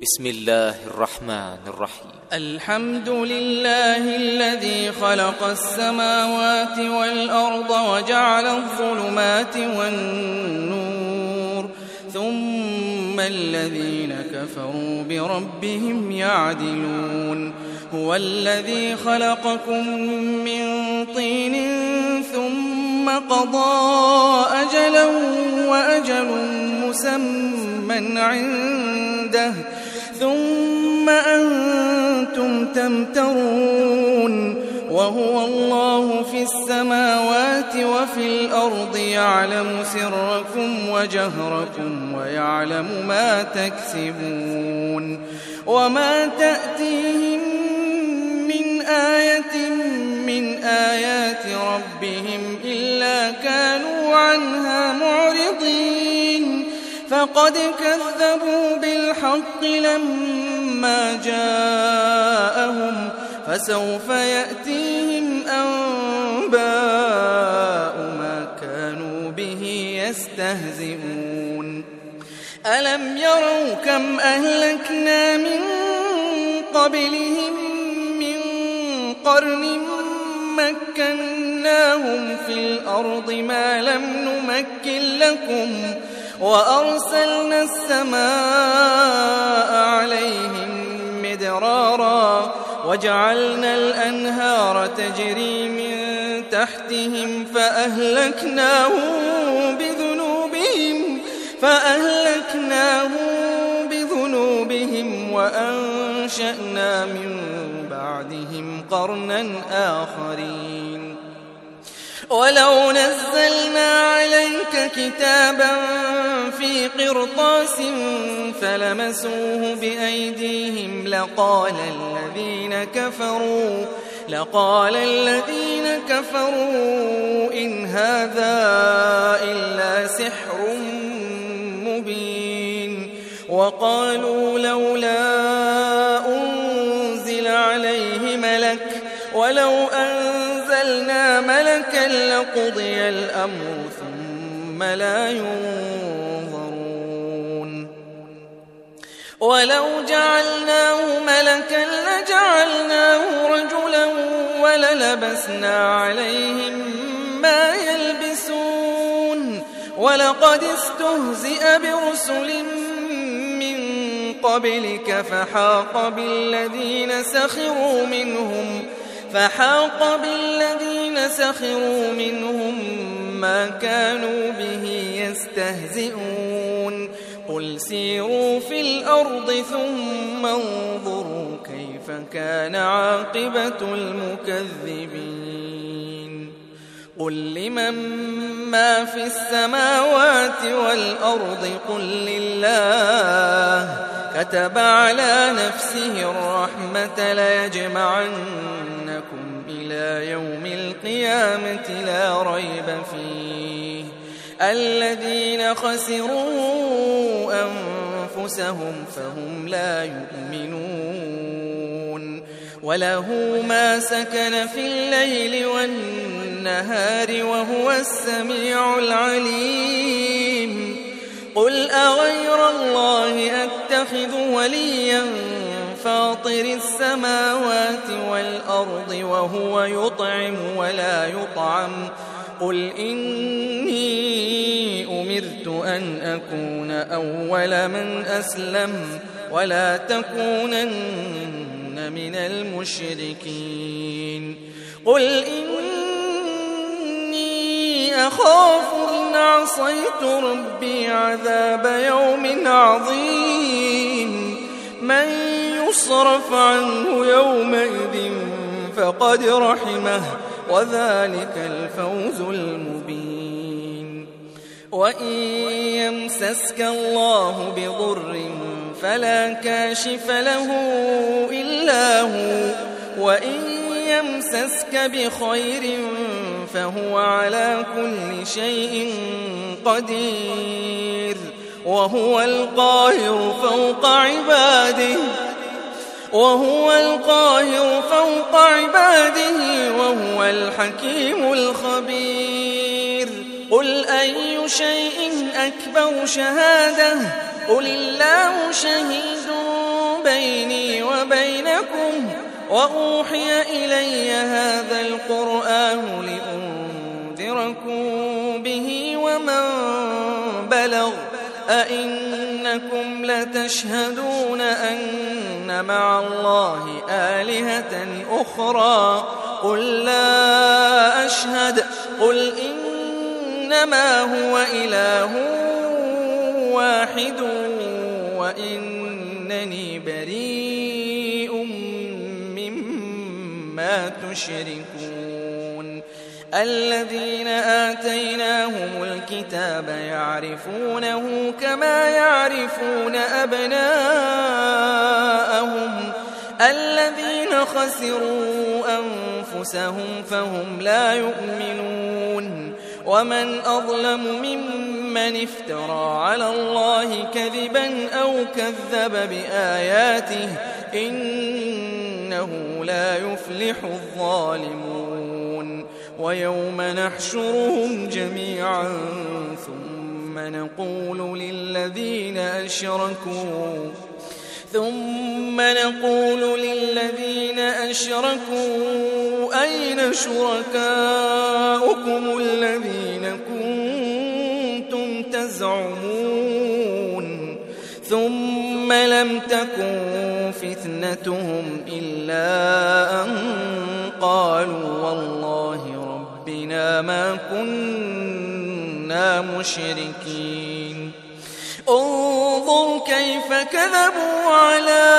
بسم الله الرحمن الرحيم. الحمد لله الذي خلق السماوات والأرض وجعل الظلمات والنور ثم الذين كفروا بربهم يعدلون. هو الذي خلقكم من طين ثم قضى أجلا وأجل مسمى عنده ثم أنتم تمترون. وهو الله في السماوات وفي الأرض يعلم سركم وجهركم ويعلم ما تكسبون. وما تأتيهم من آية من آيات ربهم إلا كانوا عنها معرضين. فقد كذبوا بالحق لما جاءهم فسوف يأتيهم أنباء ما كانوا به يستهزئون. ألم يروا كم أهلكنا من قبلهم من قرن مكناهم في الأرض ما لم نمكن لكم وأرسلنا السماء عليهم مدرارا وجعلنا الأنهار تجري من تحتهم فأهلكناهم بذنوبهم وأنشأنا من بعدهم قرنا آخرين. ولو نزلنا عليك كتابا في قرطاس فلمسوه بأيديهم لقال الذين كفروا إن هذا إلا سحر مبين. وقالوا لولا أنزل عليه ملك ولو أنزلنا ملكا لقضي الأمر ثم لا ينظرون. ولو جعلناه ملكا لجعلناه رجلا وللبسنا عليهم ما يلبسون. ولقد استهزئ برسل من قبلك فحاق بالذين سخروا منهم ما كانوا به يستهزئون. قل سيروا في الأرض ثم انظروا كيف كان عاقبة المكذبين. قل لمن ما في السماوات والأرض قل لله كتب على نفسه الرحمة ليجمعنكم إلى يوم القيامة لا ريب فيه. الذين خسروا أنفسهم فهم لا يؤمنون. وله ما سكن في الليل والنهار وهو السميع العليم. قل أغير الله أتخذ وليا فاطر السماوات والأرض وهو يطعم ولا يطعم. قل إني أمرت أن أكون أول من أسلم ولا تكونن من المشركين. قل إني أخاف إن عصيت ربي عذاب يوم عظيم. من يصرف عنه يومئذ فقد رحمه وذلك الفوز المبين. وإن يمسسك الله بضر فلا كاشف له إلا هو وإن يمسسك بخير فهو على كل شيء قدير. وهو القاهر فوق عباده وهو الحكيم الخبير. قل أي شيء أكبر شهادة قل الله شهيد بيني وبينكم وأوحي إلي هذا القرآن لأنذركم به ومن بلغ أئنكم لتشهدون أن مع الله آلهة أخرى قل لا أشهد قل إنما هو إله واحد وإنني بريء مما تشركون الذين آتيناهم الكتاب يعرفونه كما يعرفون أبناءهم الذين خسروا أنفسهم فهم لا يؤمنون ومن أظلم ممن افترى على الله كذبا أو كذب بآياته إنه لا يفلح الظالمون ويوم نحشرهم جميعا ثم نقول للذين أشركوا أين شركاؤكم الذين كنتم تزعمون ثم لم تكن فتنتهم إلا أن قالوا والله ربنا ما كنا مشركين انظر كيف كذبوا على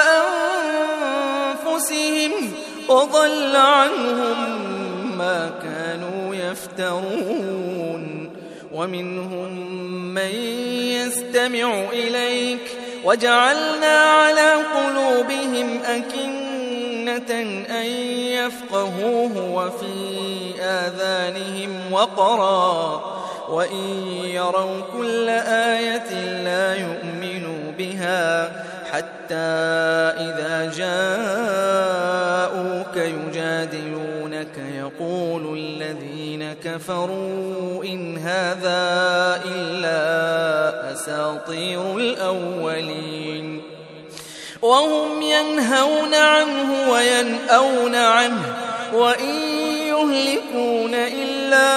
أنفسهم وضل عنهم ما كانوا يفترون ومنهم من يستمع إليك وجعلنا على قلوبهم أكنة أن يفقهوه وفي آذانهم وقرا وإن يروا كل آية لا يؤمنوا بها حتى إذا جاءوك يجادلونك يقول الذين كفروا إن هذا إلا أساطير الأولين وهم ينهون عنه وينأون عنه وإن يهلكون إلا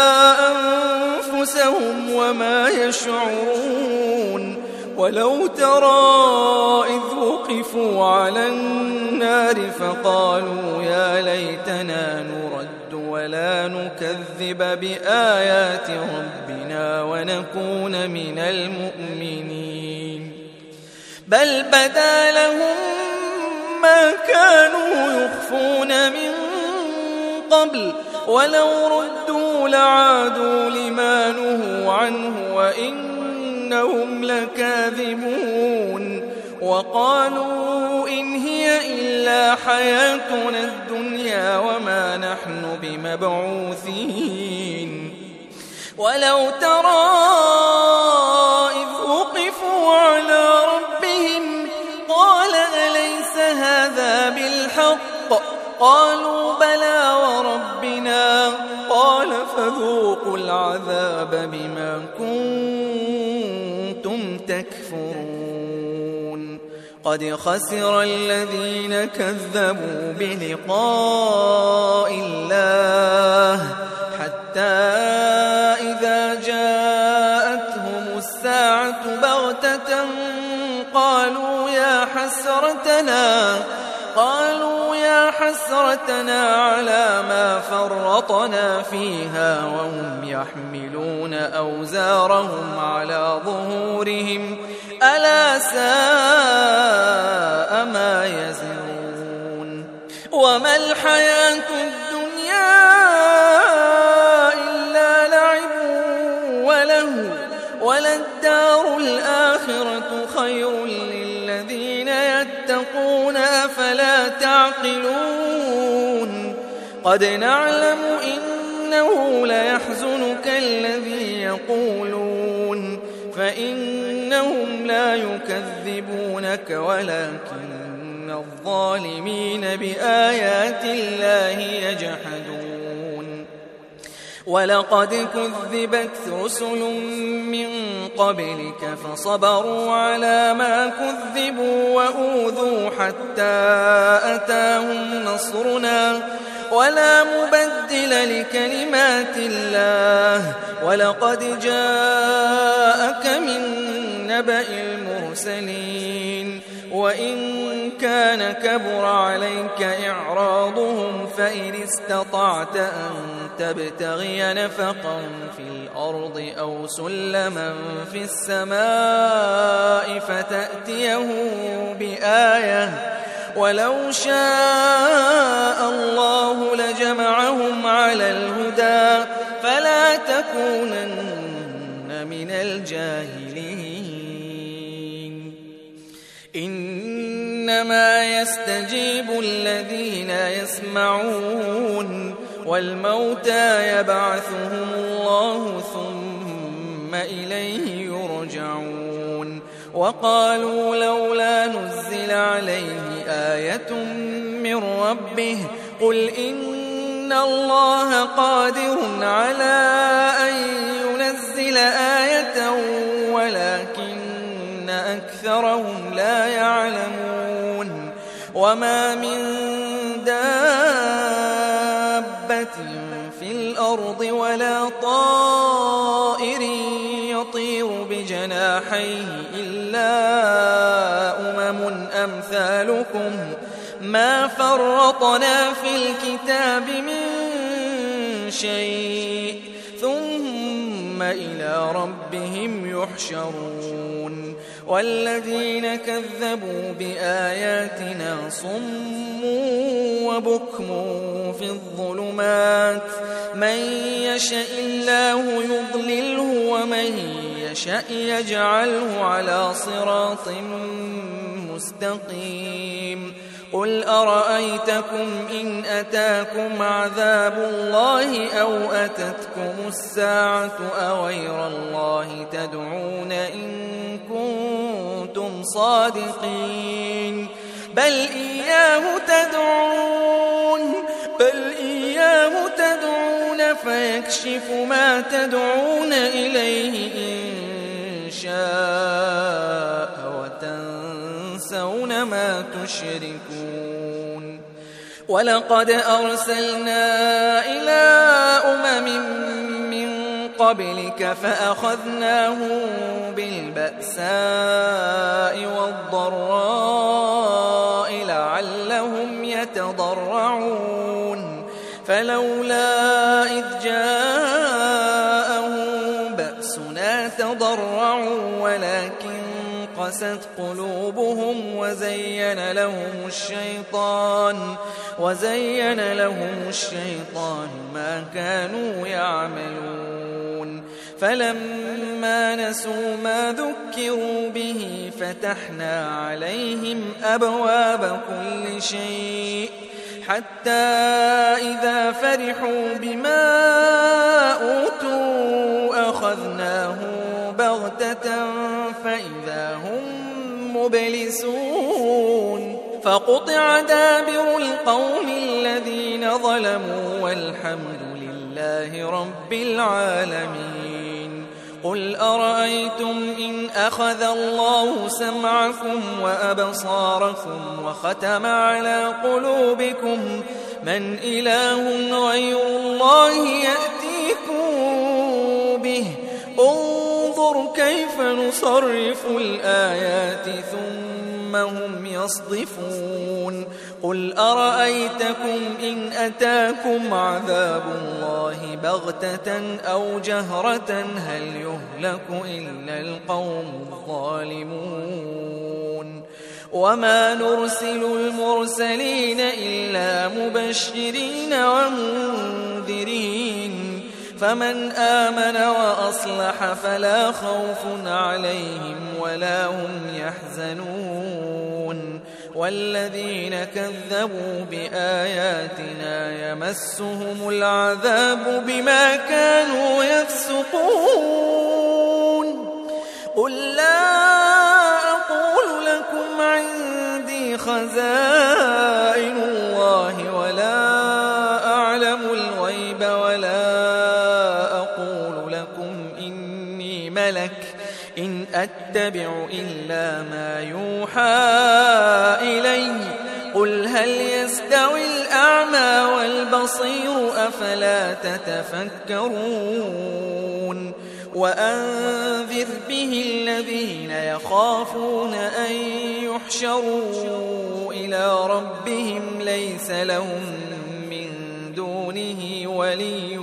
أنفسهم وما يشعرون ولو ترى إذ وقفوا على النار فقالوا يا ليتنا نرد ولا نكذب بآيات ربنا ونكون من المؤمنين بل بدا لهم ما كانوا يخفون من قبل ولو ردوا لعادوا لما نهوا عنه وإنهم لكاذبون وقالوا إن هي إلا حياتنا الدنيا وما نحن بمبعوثين ولو ترى إذ وقفوا على ربهم قال أليس هذا بالحق قالوا بلى وربنا قال فذوقوا العذاب بما كنتم تكفرون قد خسر الذين كذبوا بلقاء الله حتى إذا جاءتهم الساعة بغتة قالوا يا حسرتنا على ما فرطنا فيها وهم يحملون أوزارهم على ظهورهم ألا ساء ما يزرون وما الحياة الدنيا إلا لعب وله وللدار الآخرة خير للذين يتقون أفلا تعقلون قد نعلم إنه ليحزنك الذي يقولون فإنهم لا يكذبونك ولكن الظالمين بآيات الله يجحدون ولقد كذبت رسل من قبلك فصبروا على ما كذبوا وأوذوا حتى أتاهم نصرنا ولا مبدل لكلمات الله ولقد جاءك من نبأ المرسلين وإن كان كبر عليك إعراضهم فإن استطعت أن تبتغي نفقا في الأرض أو سلما في السماء فتأتيهم بآية ولو شاء الله لجمعهم على الهدى فلا تكونن من الجاهلين إنما يستجيب الذين يسمعون والموتى يبعثهم الله ثم إليه يرجعون وقالوا لولا نزل عليه آية من ربه قل إن الله قادر على أن ينزل آية ولكن أكثرهم لا يعلمون وما من دابة في الأرض ولا طائر يطير بجناحيه إلا أمثالكم ما فرطنا في الكتاب من شيء ثم إلى ربهم يحشرون والذين كذبوا بآياتنا صم وبكم في الظلمات من يشاء الله يضلله ومن يشاء يجعله على صراط مستقيم قل أرأيتكم إن أتاكم عذاب الله أو أتتكم الساعة أغير الله تدعون إن كنتم صادقين بل إياه تدعون فيكشف ما تدعون إليه إن شاء وتنسون ما تشركون ولقد أرسلنا إلى من قبلك فأخذناهم بالبأساء والضراء لعلهم يتضرعون فلولا إذ جاءهم بأسنا تضرعوا ولكن قست قلوبهم وزين لهم الشيطان ما كانوا يعملون فلما نسوا ما ذكروا به فتحنا عليهم أبواب كل شيء حتى إذا فرحوا بما أوتوا أخذناهم بغتة فإذا هم مبلسون فقطع دابر القوم الذين ظلموا والحمد لله رب العالمين قل أرأيتم إن أخذ الله سمعكم وأبصاركم وختم على قلوبكم من إله غير الله يأتيكم به انظر كيف نصرف الآيات ثم هم يصدفون قل أرأيتكم إن أتاكم عذاب الله بغتة أو جهرة هل يهلك إلا القوم الظالمون وما نرسل المرسلين إلا مبشرين ومنذرين فمن آمن وأصلح فلا خوف عليهم ولا هم يحزنون والذين كذبوا بآياتنا يمسهم العذاب بما كانوا يفسقون قل لا أقول لكم عندي خزائن الله ولا أعلم الغيب ولا أتبع إلا ما يوحى إلي قل هل يستوي الأعمى والبصير أفلا تتفكرون وأنذر به الذين يخافون أن يحشروا إلى ربهم ليس لهم من دونه ولي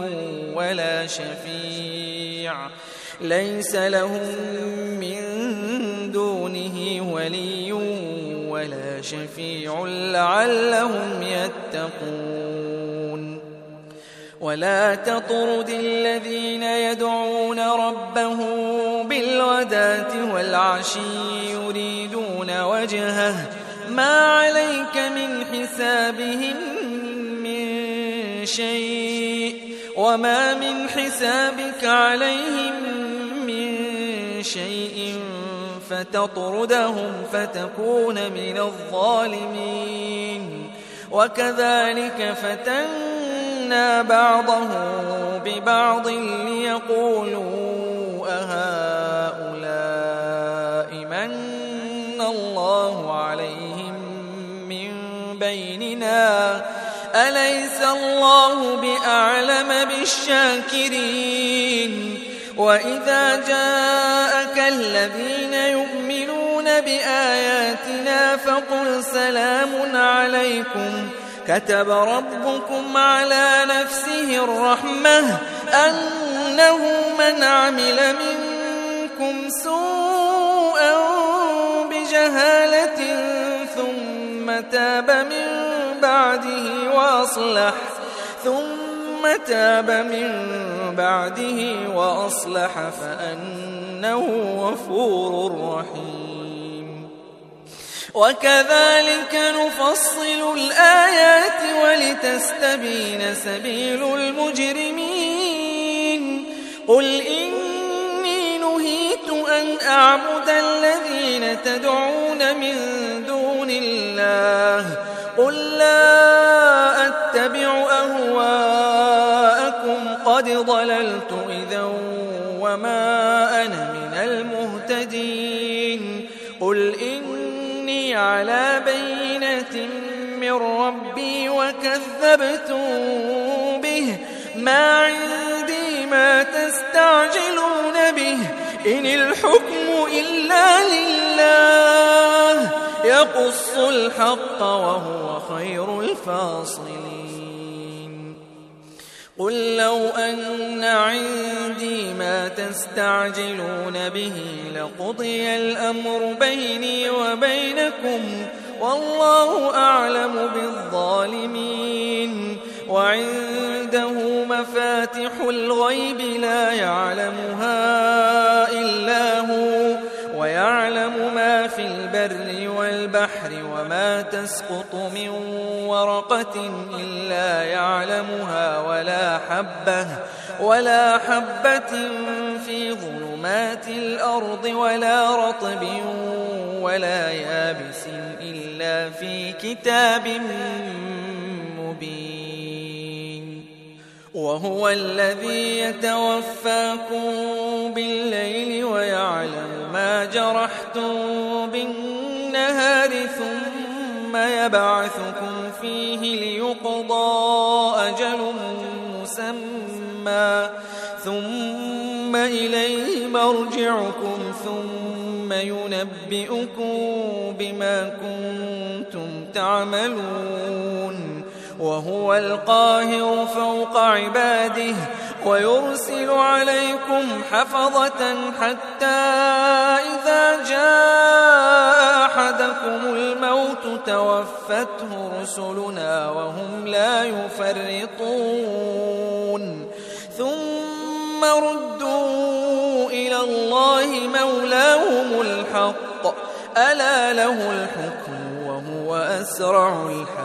ولا شفيع لعلهم يتقون ولا تطرد الذين يدعون ربهم بالغداة والعشي يريدون وجهه ما عليك من حسابهم من شيء وما من حسابك عليهم من شيء فتطردهم فتكون من الظالمين وكذلك فتنا بعضهم ببعض ليقولوا أهؤلاء من الله عليهم من بيننا أليس الله بأعلم بالشاكرين وإذا جاءك الذين يؤمنون بآياتنا فقل سلام عليكم كتب ربكم على نفسه الرحمة أنه من عمل منكم سوءا بجهالة ثم تاب من بعده وأصلح فأنه غفور رحيم وكذلك نفصل الآيات ولتستبين سبيل المجرمين قل إني نهيت أن أعبد الذين تدعون من دون الله قل لا أتبع أهواءكم قد ضللت إذا وما أنا من المهتدين قل إني على بينة من ربي وكذبتم به ما عندي ما تستعجلون به إن الحكم إلا لله يقص الحق وهو خير الفاصلين قل لو أن عندي ما تستعجلون به لقضي الأمر بيني وبينكم والله أعلم بالظالمين وعنده مفاتح الغيب لا يعلمها إلا هو ويعلم ما في البر والبحر وما تسقط من ورقة إلا يعلمها ولا حبة في ظلمات الأرض ولا رطب ولا يابس إلا في كتاب مبين وهو الذي يتوفاكم بالليل ويعلم ما جرحتم بالنهار ثم يبعثكم فيه ليقضى أجل مسمى ثم إليه مرجعكم ثم ينبئكم بما كنتم تعملون وهو القاهر فوق عباده ويرسل عليكم حفظة حتى إذا جاء أحدكم الموت توفته رسلنا وهم لا يفرطون ثم ردوا إلى الله مولاهم الحق ألا له الحكم وهو أسرع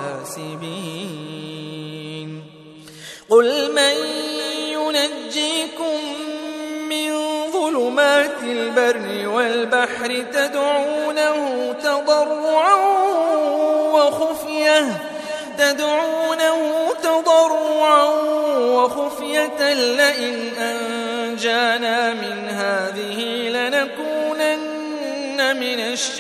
الحاسبين قل من ينجيكم من ظلمات البر والبحر تدعونه تضرعا وخفية لئن أنجانا من هذه لنكونن من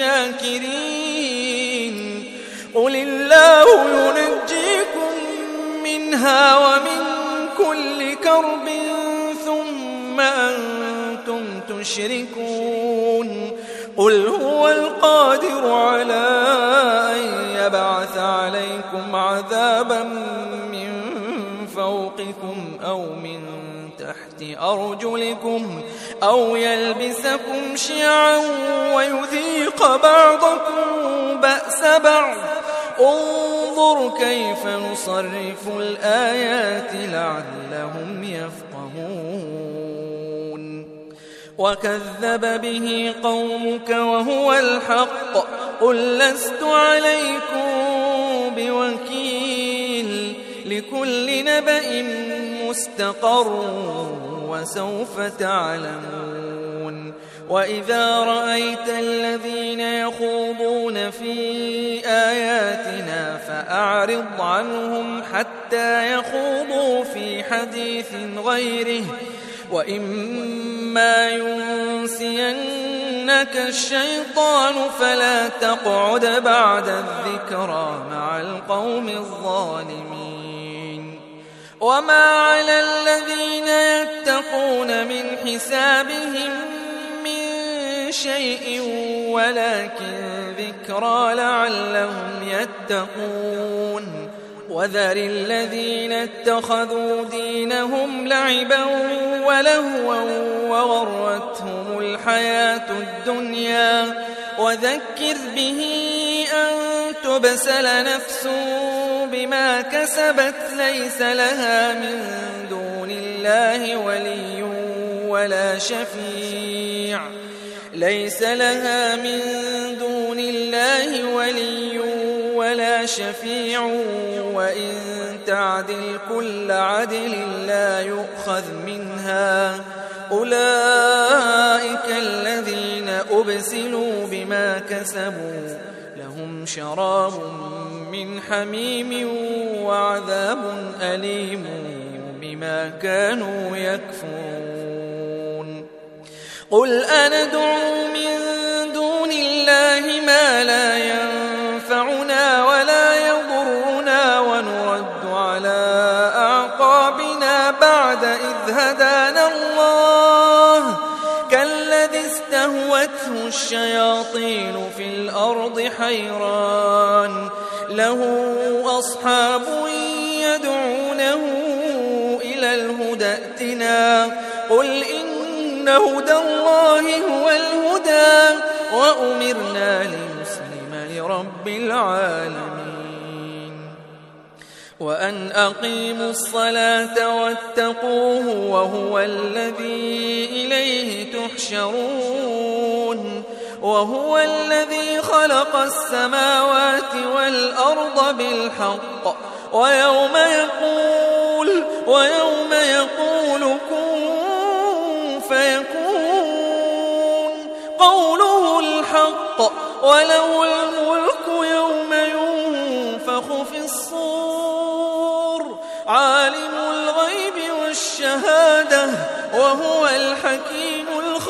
الشاكرين قل الله ينجيكم منها ومن كل كرب ثم أنتم تشركون قل هو القادر على أن يبعث عليكم عذابا من فوقكم أو من تحت أرجلكم أو يلبسكم شيعا ويذيق بعضكم بأس بعض انظر كيف نصرف الآيات لعلهم يفقهون وكذب به قومك وهو الحق قل لست عليكم بوكيل لكل نبأ مستقر وسوف تعلمون وإذا رأيت الذين يخوضون في آياتنا فأعرض عنهم حتى يخوضوا في حديث غيره وإما ينسينك الشيطان فلا تقعد بعد الذكرى مع القوم الظالمين وما على الذين يتقون من حسابهم من شيء ولكن ذكرى لعلهم يتقون وذر الذين اتخذوا دينهم لعبا ولهوا وغرتهم الحياة الدنيا وذكر به أن تبسل نفس بما كسبت ليس لها من دون الله ولي ولا شفيع ولا شفيع وإن تعدل كل عدل لا يؤخذ منها أولئك الذين أبسلوا بما كسبوا لهم شراب من حميم وعذاب أليم بما كانوا يكفرون قل أندعو من دون الله ما لا ينفعنا ولا يضرنا ونرد على أعقابنا بعد إذ هدانا الله كالذي استهوته الشياطين في الأرض حيران له أصحاب يدعونه إلى الهدى ائتنا قل إن هدى الله هو الهدى وأمرنا لنسلم لرب العالمين وأن أقيموا الصلاة واتقوه وهو الذي إليه تحشرون وهو الذي خلق السماوات والأرض بالحق ويوم يقول كن فيكون قوله الحق وله الملك يوم ينفخ في الصور عالم الغيب والشهادة وهو الحكيم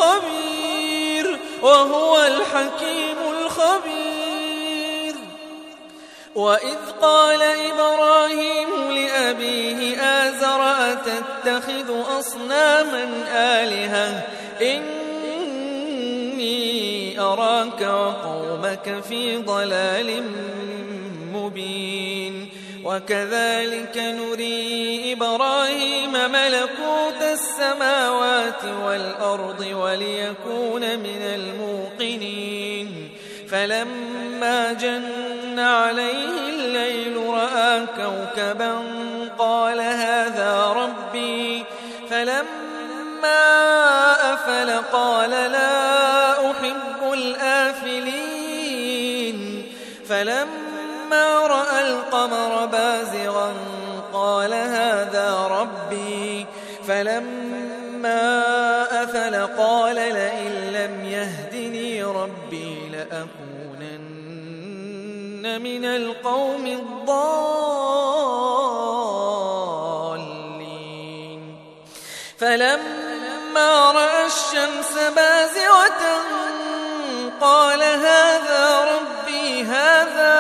الخبير وإذ قال إبراهيم لأبيه آزر أتتخذ أصناما آلهة إني أراك وقومك في ضلال مبين وكذلك نري إبراهيم ملكوت السماوات والأرض وليكون من الموقنين فلما جن عليه الليل رأى كوكبا قال هذا ربي فلما أفل قال لا أحب الآفلين فلما رأى القمر بازغا قال هذا ربي فلما أفل قال لئن لم يهدني ربي لأكونن من القوم الضالين فلما رأى الشمس بازغة قال هذا ربي هذا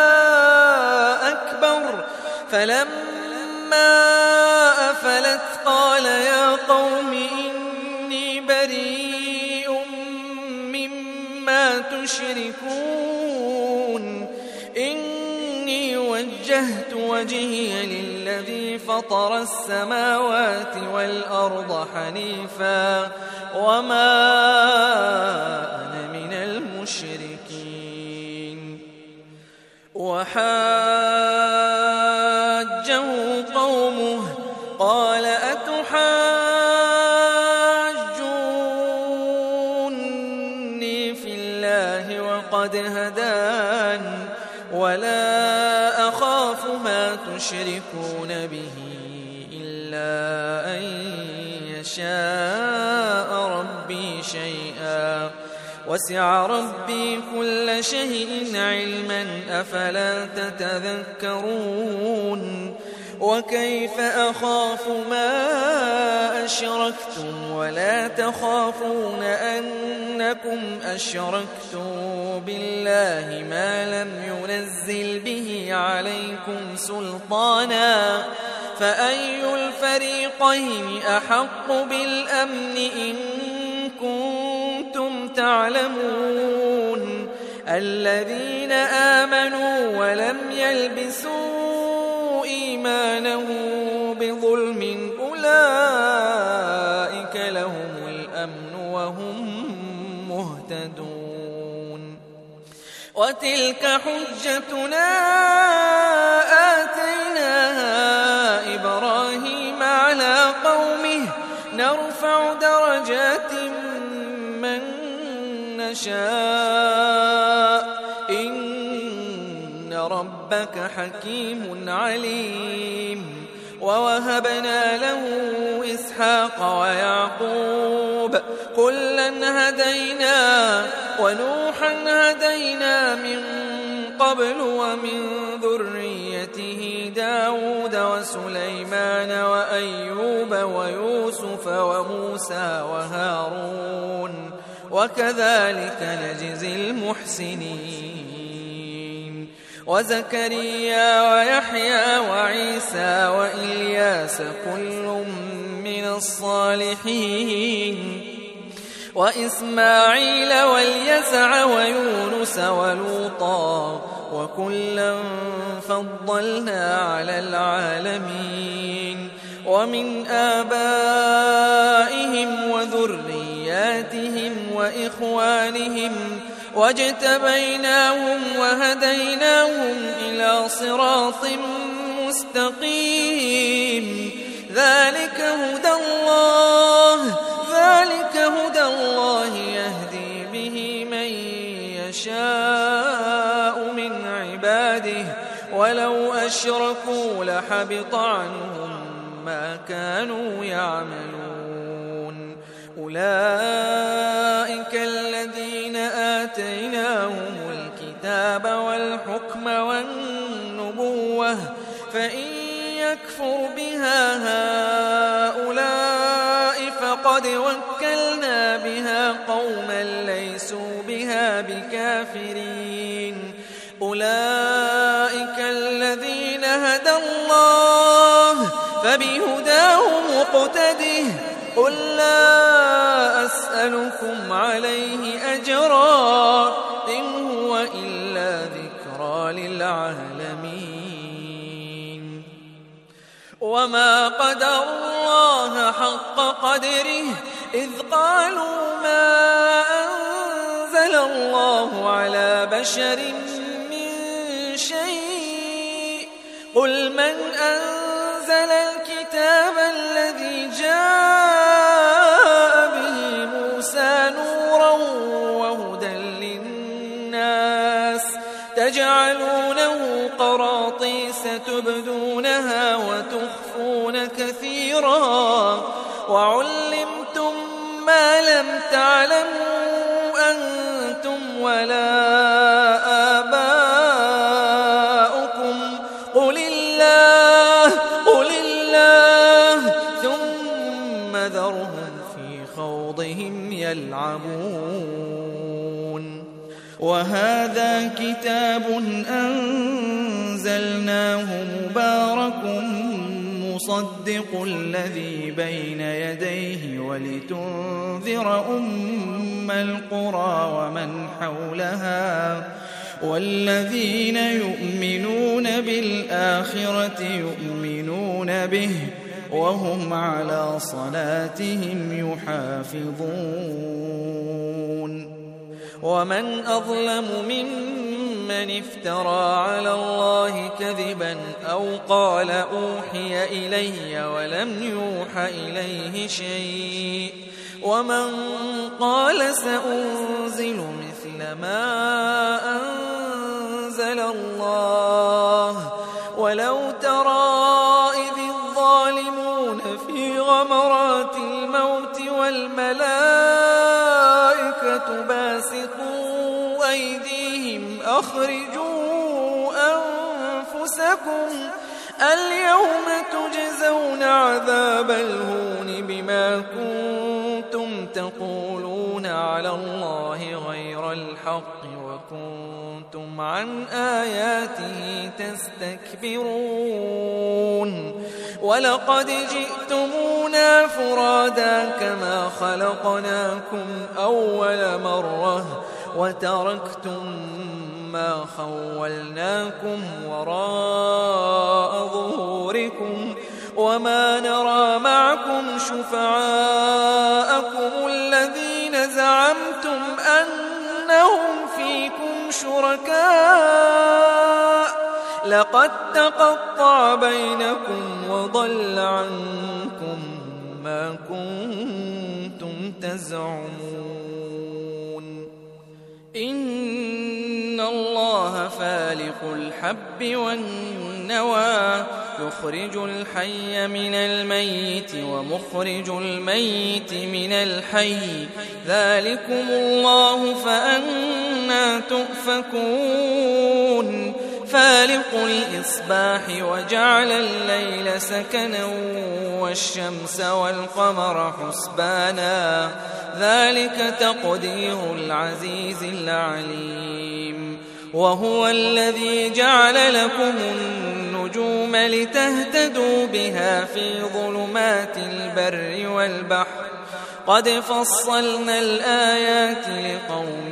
أكبر فلما أفلت قال يا قوم إني بريء مما تشركون إني وجهت وجهي للذي فطر السماوات والأرض حنيفا وما أنا من المشركين وحاجه قومه قال أتحاجوني في الله وقد هدان ولا أخاف ما تشركون به إلا أن يشاء ربي شيئا وسع ربي كل شيء علما أفلا تتذكرون وكيف أخاف ما أشركتم ولا تخافون أنكم أشركتم بالله ما لم ينزل به عليكم سلطانا فأي الفريقين أحق بالأمن إن كنتم تعلمون الذين آمنوا ولم يلبسوا إيمانه بظلم أولئك لهم الأمن وهم مهتدون وتلك حجتنا آتيناها إبراهيم على قومه نرفع درجات من نشاء إن ربك حكيم عليم ووهبنا له إسحاق ويعقوب كلا هدينا ونوحا هدينا من قبل ومن ذريته داود وسليمان وأيوب ويوسف وموسى وهارون وكذلك نجزي المحسنين وزكريا ويحيى وعيسى وإلياس كل من الصالحين وإسماعيل واليسع ويونس ولوطا وكلا فضلنا على العالمين ومن آبائهم وذرياتهم وإخوانهم واجتبيناهم وهديناهم إلى صراط مستقيم ذلك هدى الله يهدي به من يشاء من عباده ولو أشركوا لحبط عنهم ما كانوا يعملون أولئك الذين آتيناهم الكتاب والحكم والنبوة فإن يكفر بها هؤلاء فقد وكلنا بها قوما ليسوا بها بكافرين أولئك الذين هدى الله فبهداه مقتده قل لا أسألكم عليه أجرا إن هو إلا ذكرى للعالمين وما قدر الله حق قدره إذ قالوا ما أنزل الله على بشر من شيء قل من أنزل الكتاب الذي جاء به موسى نورا وهدى للناس تجعلونه قراطيس تبدونها وتخفون كثيرا وعلمتم ما لم تعلموا أنتم ولا آباؤكم قل الله ثم ذرهم في خوضهم يلعبون وهذا كتاب أنزلناه مبارك مصدق الذي بين يديه ولتنذر أم القرى ومن حولها والذين يؤمنون بالآخرة يؤمنون به وهم على صلاتهم يحافظون ومن أظلم ممن افترى على الله كذبا أو قال أوحي إلي ولم يوح إليه شيء ومن قال سأنزل مثل ما أنزل الله ولو ترى إذ الظالمون في غمرات الموت والملائكة باسطوا أيديهم أخرجوا أنفسكم اليوم تجزون عذاب الهون بما كنتم تقولون على الله غير الحق وكنتم عن آياته تستكبرون ولقد جئتمونا فرادا كما خلقناكم أول مرة وتركتم ما خولناكم وراء ظهوركم وما نرى معكم شفعاءكم الذين زعمتم أنهم فيكم شركاء لقد تقطع بينكم وضل عنكم ما كنتم تزعمون إن الله فالق الحب والنوى يخرج الحي من الميت ومخرج الميت من الحي ذلكم الله فأنى تؤفكون فالق الإصباح وجعل الليل سكنا والشمس والقمر حسبانا ذلك تقدير العزيز العليم وهو الذي جعل لكم النجوم لتهتدوا بها في ظلمات البر والبحر قد فصلنا الآيات لقوم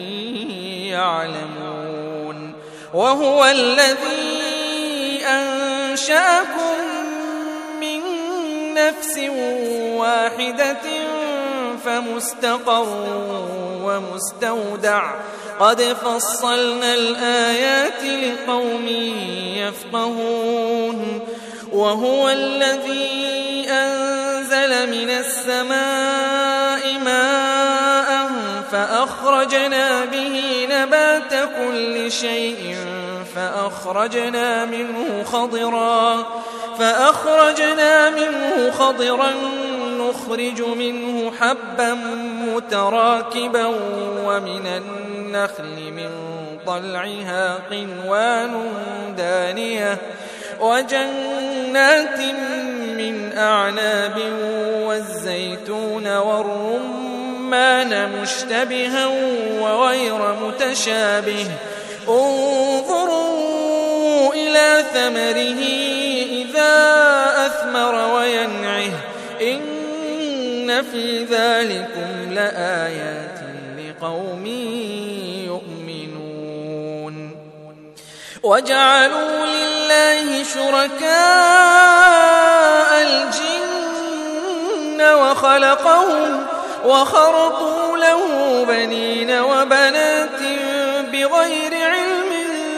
يعلمون وهو الذي أنشأكم من نفس واحدة فمستقر ومستودع قد فصلنا الآيات لقوم يفقهون وهو الذي أنزل من السماء ماء فأخرجنا به نبات كل شيء فأخرجنا منه خضرا نخرج منه حبا متراكبا ومن النخل من طلعها قنوان دانية وجنات من أعناب والزيتون والرمان مشتبها وغير متشابه انظروا إلى ثمره إذا أثمر وينعه إن في ذلكم لآيات لقوم يؤمنون وجعلوا لله شركاء الجن وخلقهم وخرقوا له بنين وبنات بغير علم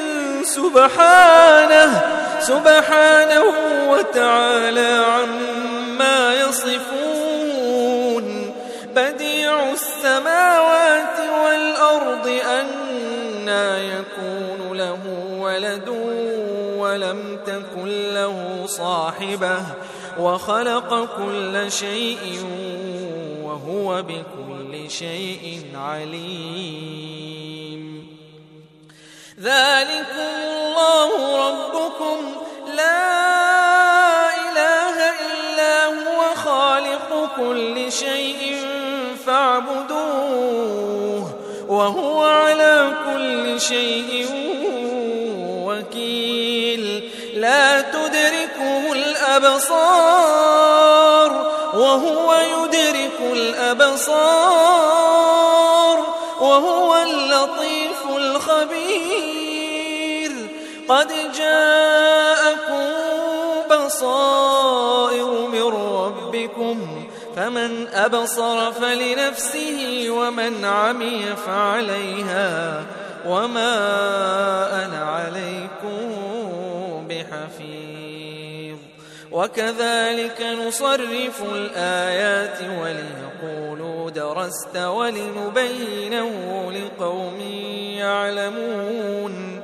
سبحانه وتعالى عما يصفون بديع السماوات والأرض أنى يكون له ولد ولم تكن له صاحبة وخلق كل شيء وهو بكل شيء عليم ذلكم الله ربكم لا إله إلا هو خالق كل شيء فاعبدوه وهو على كل شيء وكيل لا تدركه الأبصار وهو يدرك الأبصار وهو اللطيف الخبير قد جاءكم بصائر من ربكم فمن أبصر فلنفسه ومن عمي فعليها وما أنا عليكم بحفيظ وكذلك نصرف الآيات وليقولوا درست ولنبينه لقوم يعلمون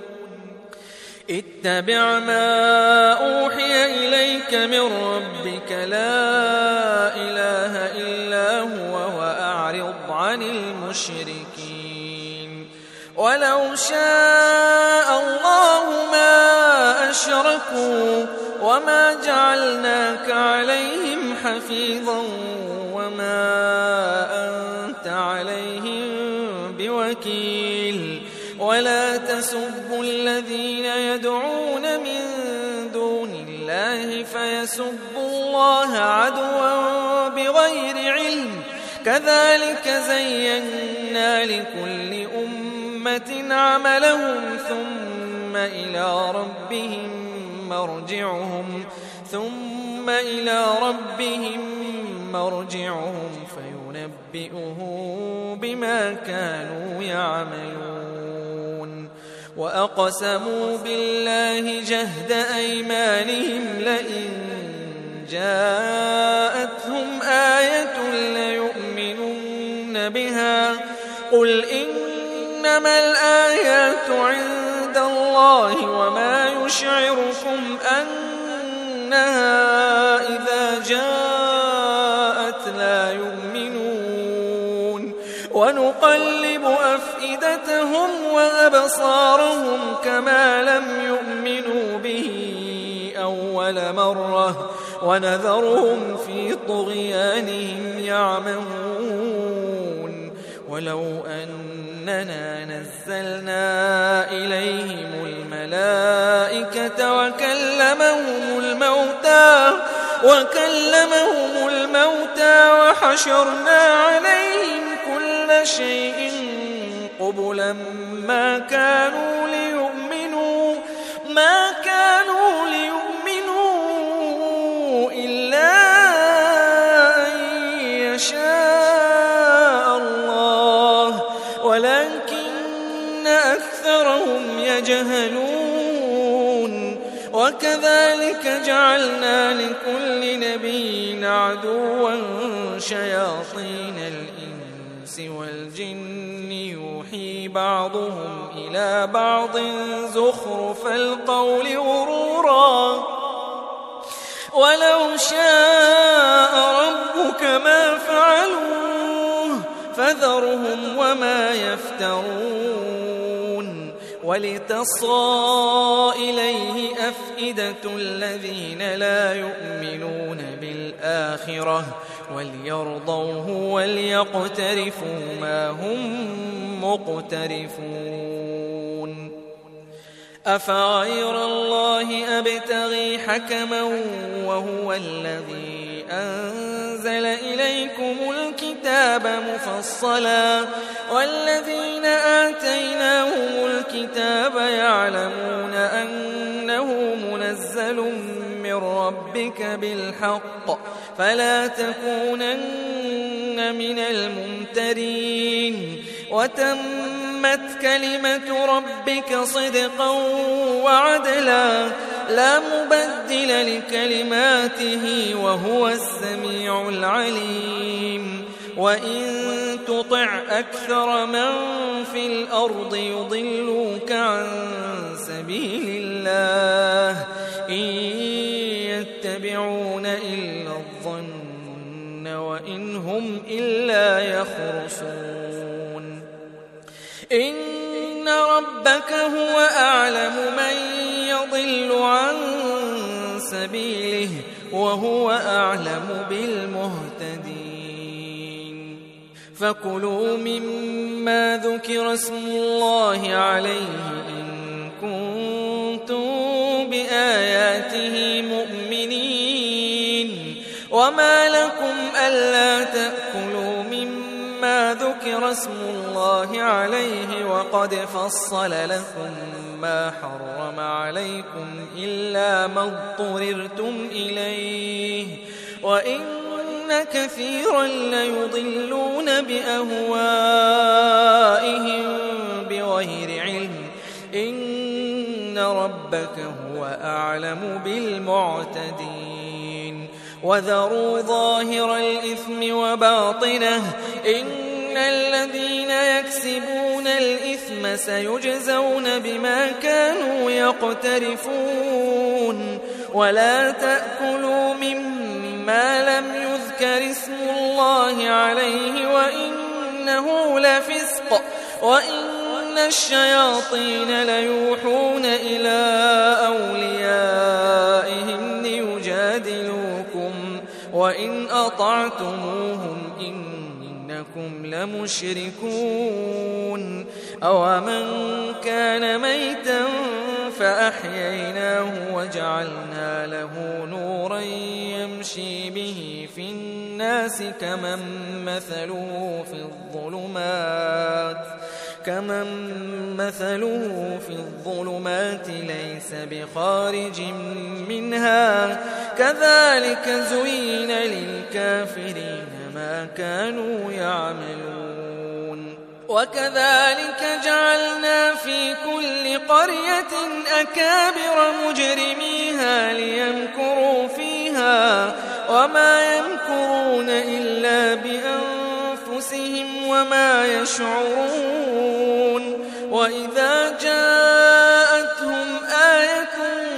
اتبع ما أوحي إليك من ربك لا إله إلا هو وأعرض عن المشركين ولو شاء الله ما أشركوا وما جعلناك عليهم حفيظا وما أنت عليهم بوكيل ولا تسبوا الذين يدعون من دون الله فيسبوا الله عدوا بغير علم كذلك زينا لكل أمة عملهم ثم إلى ربهم مرجعهم فينبئهم بما كانوا يعملون وأقسموا بالله جهد أيمانهم لئن جاءتهم آية ليؤمنن بها قل إنما الآيات عند الله وما يشعركم أنها إذا جاءت لا يؤمنون ونقلب أفئدتهم وأبصارهم كما لم يؤمنوا به أول مرة ونذرهم في طغيانهم يعمهون ولو أننا نزلنا إليهم الملائكة وكلمهم الموتى وحشرنا عليهم كل شيء قبلا ما كانوا ليؤمنوا إلا أن يشاء الله ولكن أكثرهم يجهلون وكذلك جعلنا لكل نبي عدوا شياطين الإنس والجن يوحي بعضهم إلى بعض زخرف القول غرورا ولو شاء ربك ما فعلوه فذرهم وما يفترون ولتصغى إليه أفئدة الذين لا يؤمنون بالآخرة وليرضوه وليقترفوا ما هم مقترفون أفغير الله أبتغي حكما وهو الذي أنزل إليكم الكتاب مفصلا والذين آتيناهم الكتاب يعلمون أنه منزل من ربك بالحق فلا تكونن من الممترين وتمت كلمة ربك صدقا وعدلا لا مبدل لكلماته وهو السميع العليم وإن تطع أكثر من في الأرض يضلوك عن سبيل الله إن يتبعون إلا الظن وإن هم إلا يخرصون إن ربك هو أعلم من يضل عن سبيله وهو أعلم بالمهتدين فكلوا مما ذكر اسم الله عليه إن كنتم بآياته مؤمنين وما لكم ألا تأكلوا مما ذكر اسم الله عليه وقد فصل لكم ما حرم عليكم إلا ما اضطررتم إليه وإن كثيرا ليضلون بأهوائهم بغير علم إن ربك هو أعلم بالمعتدين وذروا ظاهر الإثم وباطنه إن الذين يكسبون الإثم سيجزون بما كانوا يقترفون ولا تأكلوا مما لم يذكر اسم الله عليه وإنه لفسق وإن الشياطين ليوحون إلى أوليائهم ليجادلوكم وإن أطعتموهم إنكم لمشركون أومن كان ميتا فأحييناه وجعلنا له نورا يمشي به في الناس كمن مثله في الظلمات ليس بخارج منها كذلك زين للكافرين ما كانوا يعملون وكذلك جعلنا في كل قرية أكابر مجرميها ليمكروا فيها وما يمكرون إلا بأنفسهم وما يشعرون وإذا جاءتهم آية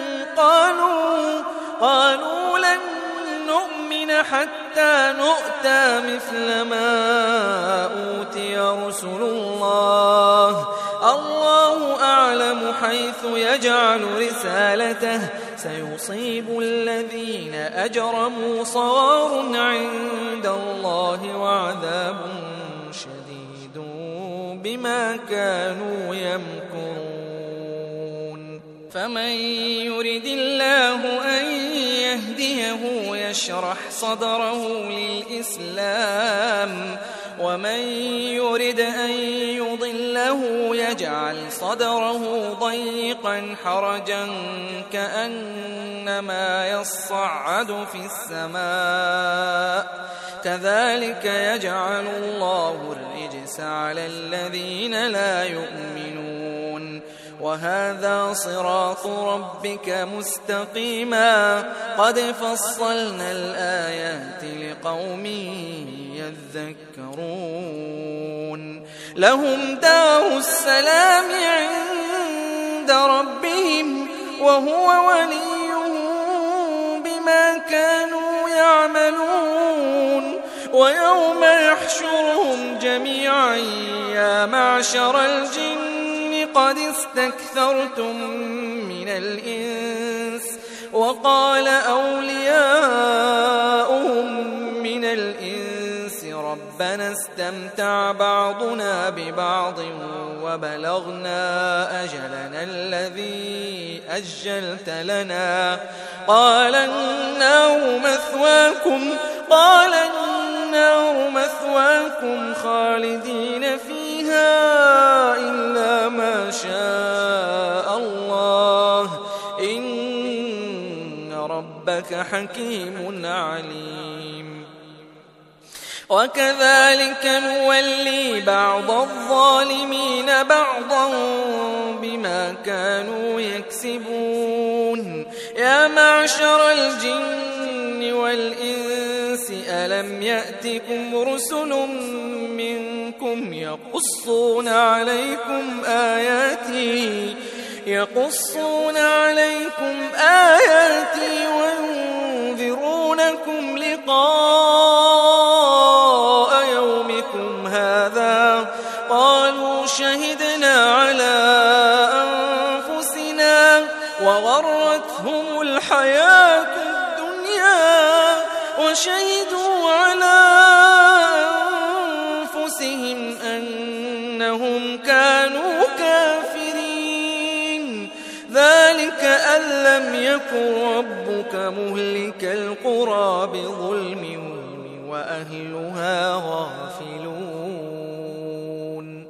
قالوا لن نؤمن حتى نؤتى مثل ما أوتي رسل الله أعلم حيث يجعل رسالته سيصيب الذين أجرموا صغار عند الله وعذاب شديد بما كانوا يمكرون فمن يرد الله أن يهديه يشرح صدره للإسلام ومن يرد أن يضله يجعل صدره ضيقا حرجا كأنما يصعد في السماء كذلك يجعل الله الرجس على الذين لا يؤمنون وهذا صراط ربك مستقيما قد فصلنا الآيات لقوم يذكرون لهم دار السلام عند ربهم وهو وليهم بما كانوا يعملون ويوم يحشرهم جميعا يا معشر الجن قد استكثرتم من الإنس وقال أولياؤهم من الإنس ربنا استمتع بعضنا ببعض وبلغنا أجلنا الذي أجلت لنا قال النار مثواكم خالدين فيها إلا ما شاء الله إن ربك حكيم عليم وكذلك نولي بعض الظالمين بعضا بما كانوا يكسبون يا معشر الجن والإنس ألم يأتكم رسل منكم يقصون عليكم آياتي وينذرونكم لقاء يومكم هذا قالوا شهدنا على أنفسنا وغرتهم الحياة الدنيا وشهدوا على أنفسهم أنهم كانوا كافرين ذلك أن لم يكن ربك مهلك القرى بظلم وأهلها غافلون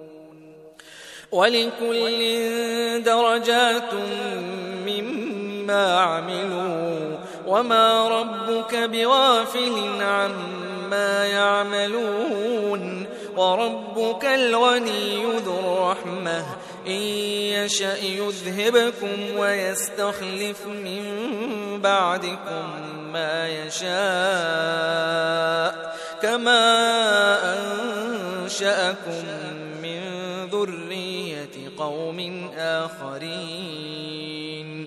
ولكل درجات مما عملوا وما ربك بغافل عما يعملون وربك الغني ذو الرحمة إن يشأ يذهبكم ويستخلف من بعدكم ما يشاء كما أنشأكم من ذرية قوم آخرين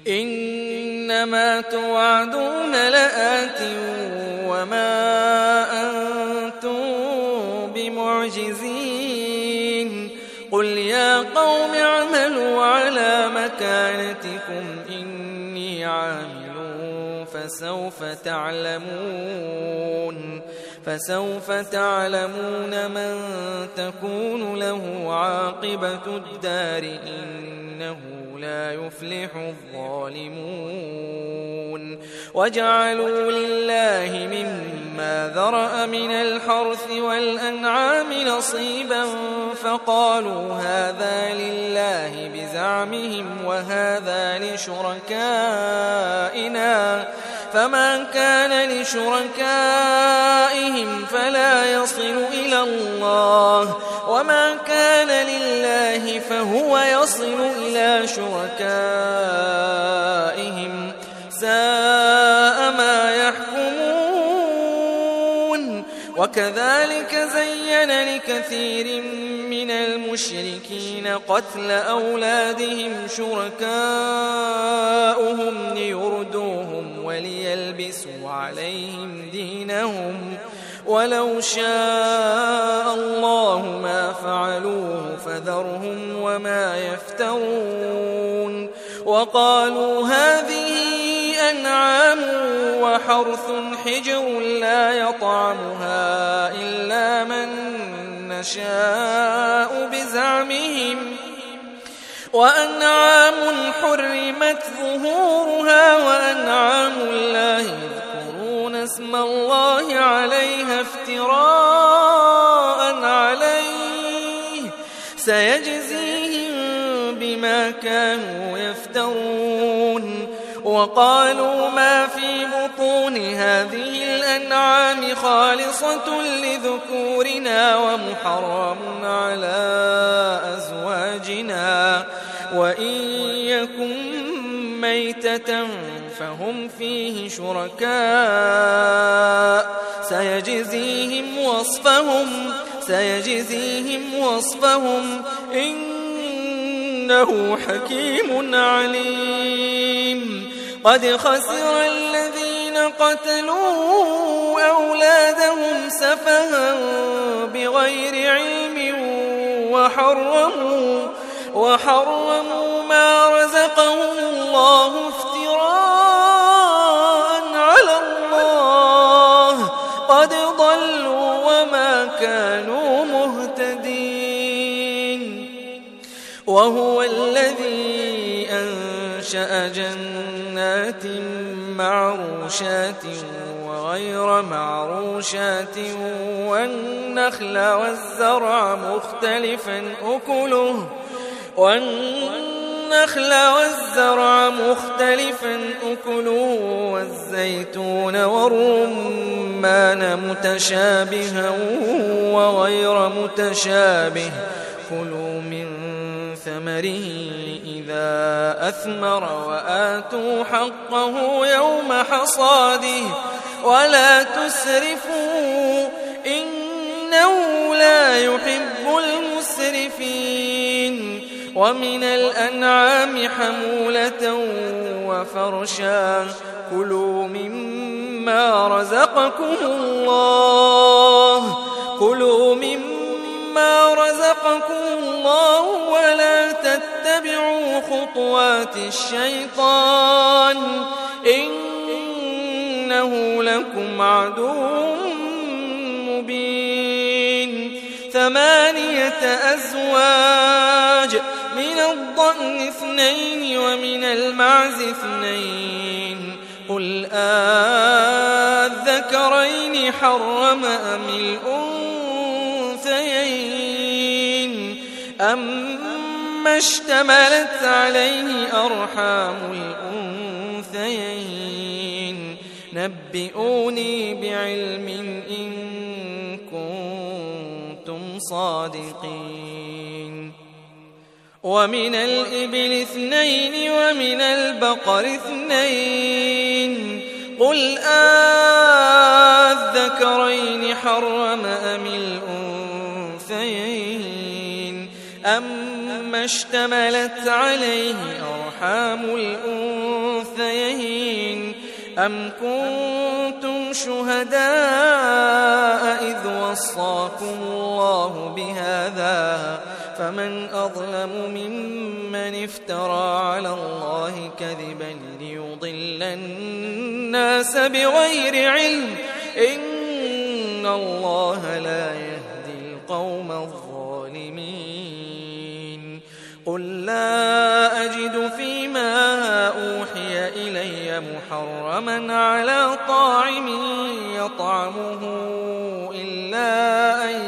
إنما توعدون لآت وما أنتم بمعجزين قل يا قوم اعملوا على مكانتكم إني عامل فسوف تعلمون من تكون له عاقبة الدار إنه لا يفلح الظالمون وجعلوا لله مما ذرأ من الحرث والأنعام نصيبا فقالوا هذا لله بزعمهم وهذا لشركائنا فما كان لشركائهم فلا يصل إلى الله وما كان لله فهو يصل إلى شركائهم ساء ما يحكمون وكذلك زين لكثير من المشركين قتل أولادهم شركاؤهم ليردوهم وليلبسوا عليهم دينهم ولو شاء الله ما فعلوه فذرهم وما يفترون وقالوا هذه أنعام وحرث حجر لا يطعمها إلا من نشاء بزعمهم وأنعام حرمت ظهورها وأنعام لا يذكرون اسم الله عليها افتراء عليه سيجزيهم بما كانوا يفترون وقالوا ما في بطون هذه الأنعام خالصة لذكورنا ومحرم على أزواجنا وإن يكن ميتة فهم فيه شركاء سيجزيهم وصفهم إنه حكيم عليم قد خسر الذين قتلوا أولادهم سفها بغير علم وحرموا ما رزقهم الله افتراء على الله قد ضلوا وما كانوا مهتدين وهو الذي أنشأ جنات معروشات وغير معروشات والنخل والزرع مختلفا أكله والزيتون والرمان متشابها وغير متشابه كلوا من ثمره إذا أثمر وآتوا حقه يوم حصاده ولا تسرفوا إنه لا يحب المسرفين ومن الأنعام حمولة وفرشا كلوا مما رزقكم الله ولا تتبعوا خطوات الشيطان إنه لكم عدو مبين ثمانية أزواج من الضأن 2 ومن المعز 2 قل الذكرين حرم أم الأنثيين أما اشتملت عليه أرحام الأنثيين نبئوني بعلم إن كنتم صادقين ومن الإبل 2 ومن البقر 2 قل الذكرين حرم أم الأنثيين أما اشتملت عليه أرحام الأنثيين أم كنتم شهداء إذ وصاكم الله بهذا فمن أظلم ممن افترى على الله كذبا ليضل الناس بغير علم إن الله لا يهدي القوم الظالمين قل لا أجد فيما أوحي إلي محرما على طاعم يطعمه إلا أن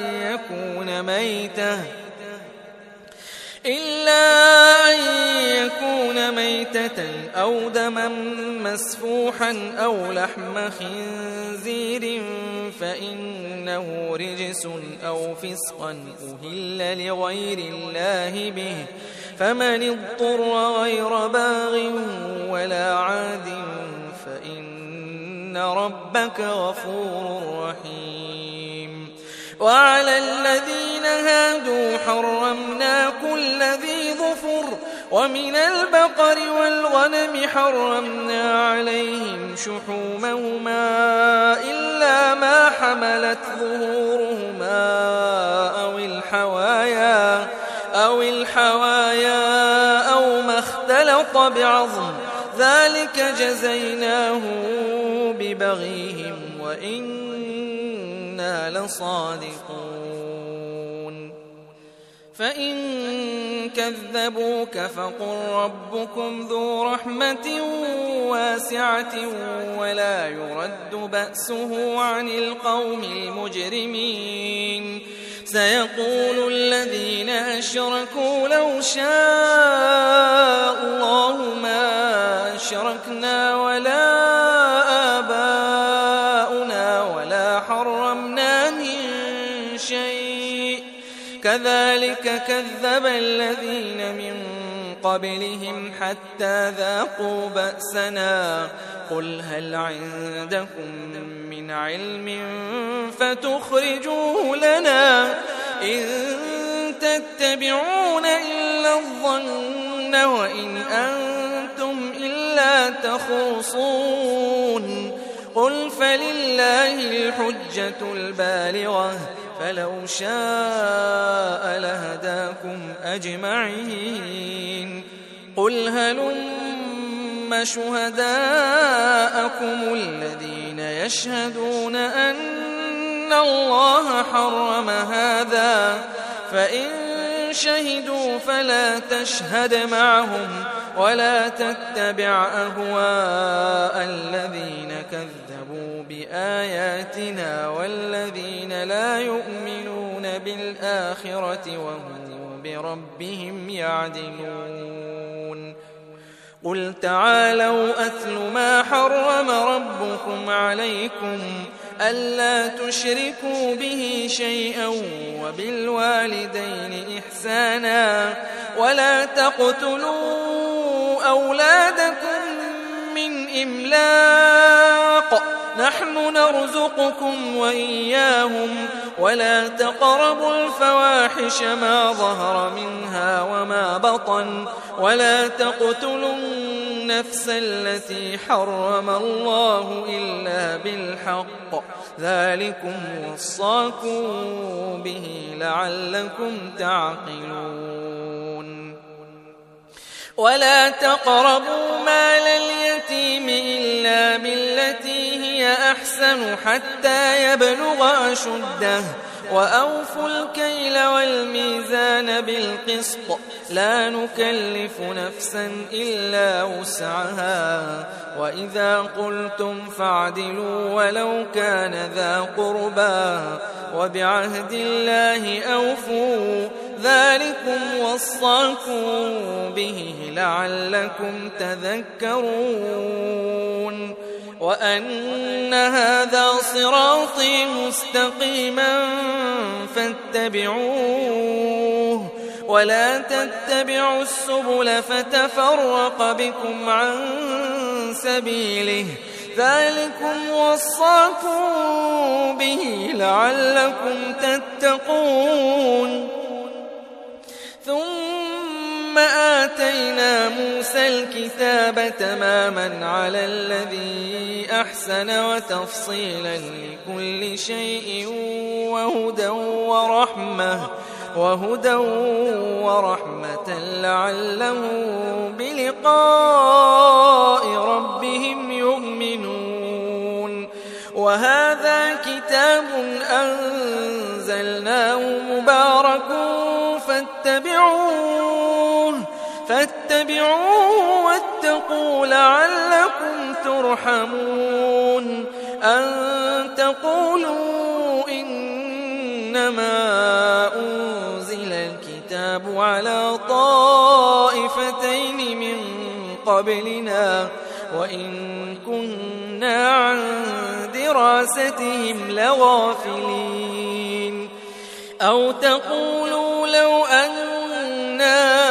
يكون ميتة أو دما مسفوحا أو لحم خنزير فإنه رجس أو فسقا أهل لغير الله به فمن اضطر غير باغ ولا عاد فإن ربك غفور رحيم وعلى الذين هادوا حرمنا كل ذي ظفر ومن البقر والغنم حرمنا عليهم شحومهما إلا ما حملت ظهورهما أو الحوايا أو ما اختلط بعظم ذلك جزيناه ببغيهم وإنا لصادقون فإن كذبوك فقل ربكم ذو رحمة واسعة ولا يرد بأسه عن القوم المجرمين سيقول الذين أشركوا لو شاء الله ما أشركنا ولا آباؤنا ولا حرمنا من شيء كذلك كذب الذين من قبلهم حتى ذاقوا بأسنا قل هل عندكم من علم فتخرجوه لنا إن تتبعون إلا الظن وإن أنتم إلا تخرصون قل فلله الحجة البالغة فلو شاء لهداكم أجمعين قل هلم شهداءكم الذين يشهدون أن الله حرم هذا فإن شهدوا فلا تشهد معهم ولا تتبع أهواء الذين كذبوا بآياتنا والذين لا يؤمنون بالآخرة وهم بربهم يعدلون قل تعالوا أتل ما حرم ربكم عليكم ألا تشركوا به شيئا وبالوالدين إحسانا ولا تقتلوا أولادكم من إملاق نحن نرزقكم وإياهم ولا تقربوا الفواحش ما ظهر منها وما بطن ولا تقتلوا النفس التي حرم الله إلا بالحق ذلكم وصاكم به لعلكم تعقلون ولا تقربوا مال اليتيم إلا بالتي هي أحسن حتى يبلغ أشده وأوفوا الكيل والميزان بالقسط لا نكلف نفسا إلا وسعها وإذا قلتم فاعدلوا ولو كان ذا قربى وبعهد الله أوفوا ذلكم وصاكم به لعلكم تذكرون وأن هذا صراطي مستقيما فاتبعوه ولا تتبعوا السبل فتفرق بكم عن سبيله ذلكم وصاكم به لعلكم تتقون ثم آتينا موسى الكتاب تماما على الذي أحسن وتفصيلا لكل شيء وهدى ورحمة لعلهم بلقاء ربهم يؤمنون وهذا كتاب أنزلناه مبارك فاتبعوه واتقوا لعلكم ترحمون أن تقولوا إنما أنزل الكتاب على طائفتين من قبلنا وإن كنا عن دراستهم لغافلين أو تقولوا لو أنا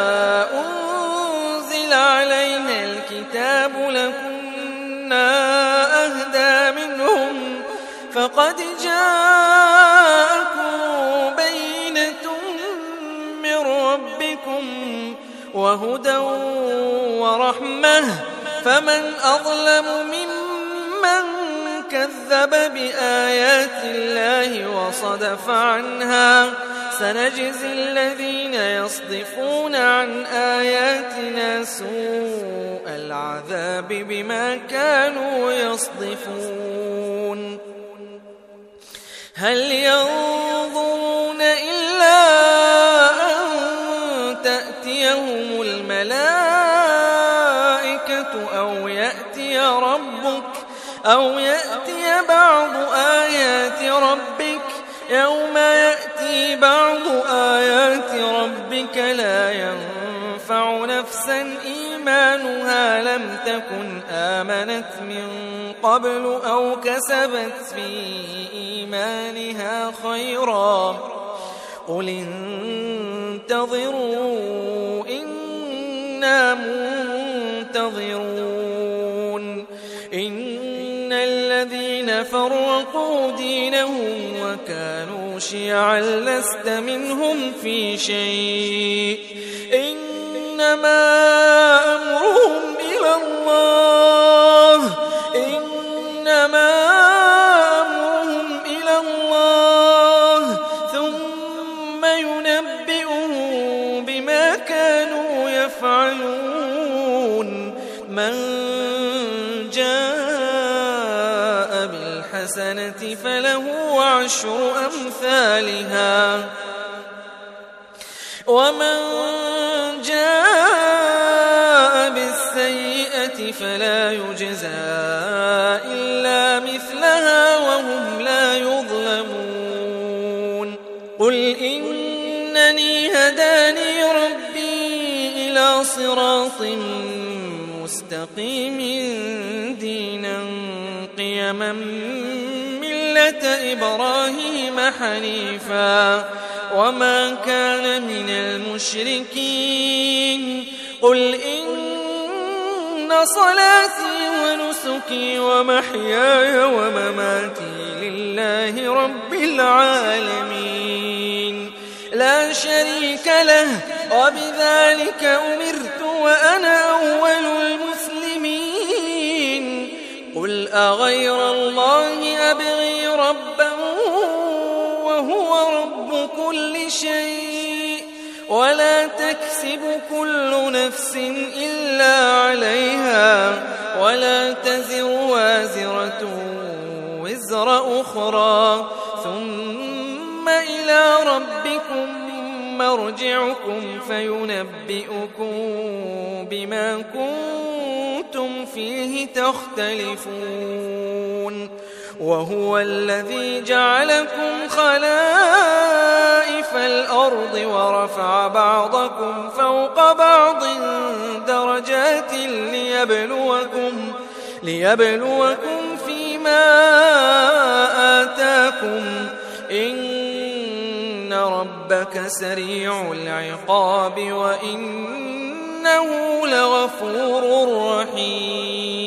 أنزل علينا الكتاب لكنا أهدى منهم فقد جاءكم بينة من ربكم وهدى ورحمة فمن أظلم ممن كذب بآيات الله وصدف عنها سنجزي الذين يصدفون عن آياتنا سوء العذاب بما كانوا يصدفون هل ينظرون إلا أن تأتيهم الملائكة أو يأتي بعض آيات ربك يوم يأتي بعض آيات ربك لا ينفع نفسا إيمانها لم تكن آمنت من قبل أو كسبت في إيمانها خيرا قل انتظروا إنا منتظرون إن الذين فرقوا دينهم وكانوا شيعا لست منهم في شيء إنما أمرهم إلى الله ثم ينبئهم بما كانوا يفعلون من جاء بالحسنة فله 10 أمثالها ومن جاء بالسيئة فلا يجزى إلا مثلها وهم لا يظلمون قل إنني هداني ربي إلى صراط مستقيم دينا قيما ملة إبراهيم حنيفا وما كان من المشركين قل إن صلاتي ونسكي ومحياي ومماتي لله رب العالمين لا شريك له وبذلك أمرت وأنا أول المسلمين قل أغير الله أبغي ربا وهو رب كل شيء ولا تكسب كل نفس إلا عليها ولا تزر وازرة وزر أخرى ثم إلى ربكم مرجعكم فينبئكم بما كنتم فيه تختلفون وهو الذي جعلكم خلائف الأرض ورفع بعضكم فوق بعض درجات ليبلوكم فيما آتاكم إن ربك سريع العقاب وإنه لغفور رحيم